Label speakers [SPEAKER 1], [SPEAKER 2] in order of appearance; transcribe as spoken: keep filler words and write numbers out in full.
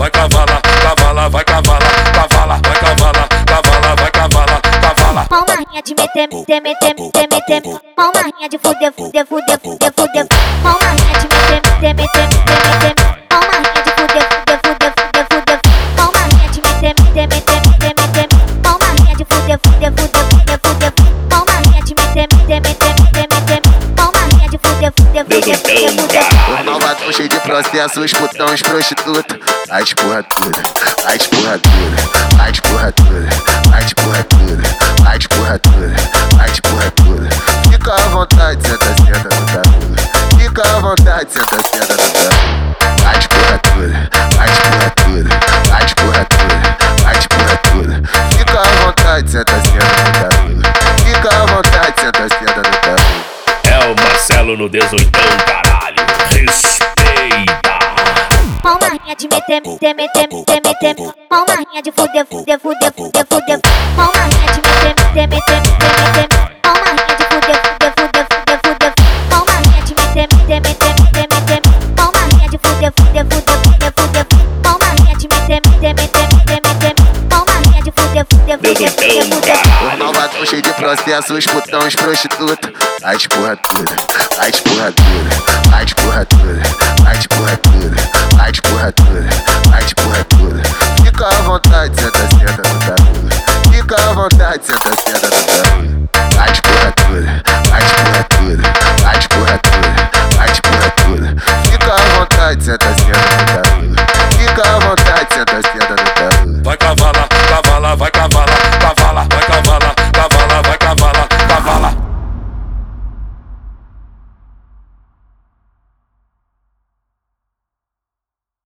[SPEAKER 1] vai cavala, cavala, vai cavala, cavala, vai cavala, cavala, vai cavala, cavala.
[SPEAKER 2] Palmarinha de meter, meter, meter, meter, meter. Palmarinha de fuder, fuder, fuder, fuder, fuder. Palmarinha de meter, meter, meter, meter, meter. Palmarinha de fuder, fuder, fuder, fuder, fuder. Palmarinha de meter, meter, meter, meter, meter. Palmarinha de fuder, fuder, fuder, fuder, fuder. Palmarinha de meter, meter, meter, meter, meter. Palmarinha de fuder, fuder, fuder, fuder, fuder.
[SPEAKER 3] Os malvados cheio de processo, os putão, os prostituta. As porra tudo, as porra tudo, as porra tudo, as porra tudo, as porra tudo, as porra tudo. Fica à vontade, senta, senta no cabelo. Fica à vontade, senta, senta no cabelo. As porra tudo, as porra tudo, as porra tudo, as porra tudo. Fica à vontade, senta, senta no cabelo. Fica à vontade, senta, senta no cabelo.
[SPEAKER 4] É o Marcelo no dezoitão, caralho. Respeita.
[SPEAKER 2] Palmarinha de meter, meter, meter, meter, meter. Palmarinha de fuder, fuder, fuder, fuder, fuder. Palmarinha de meter, meter, meter, meter, meter. Palmarinha de fuder, fuder, fuder, fuder, fuder. Palmarinha de meter, meter, meter, meter, meter. Palmarinha de fuder, fuder, fuder, fuder, fuder. Palmarinha de meter, meter, meter, meter, meter. Palmarinha de fuder, fuder, fuder, fuder, fuder.
[SPEAKER 3] Os malvados cheio de processo, os putão, os prostituta. As porra tudo, as porra tudo, as porra tudo, as porra tudo, as porra tudo.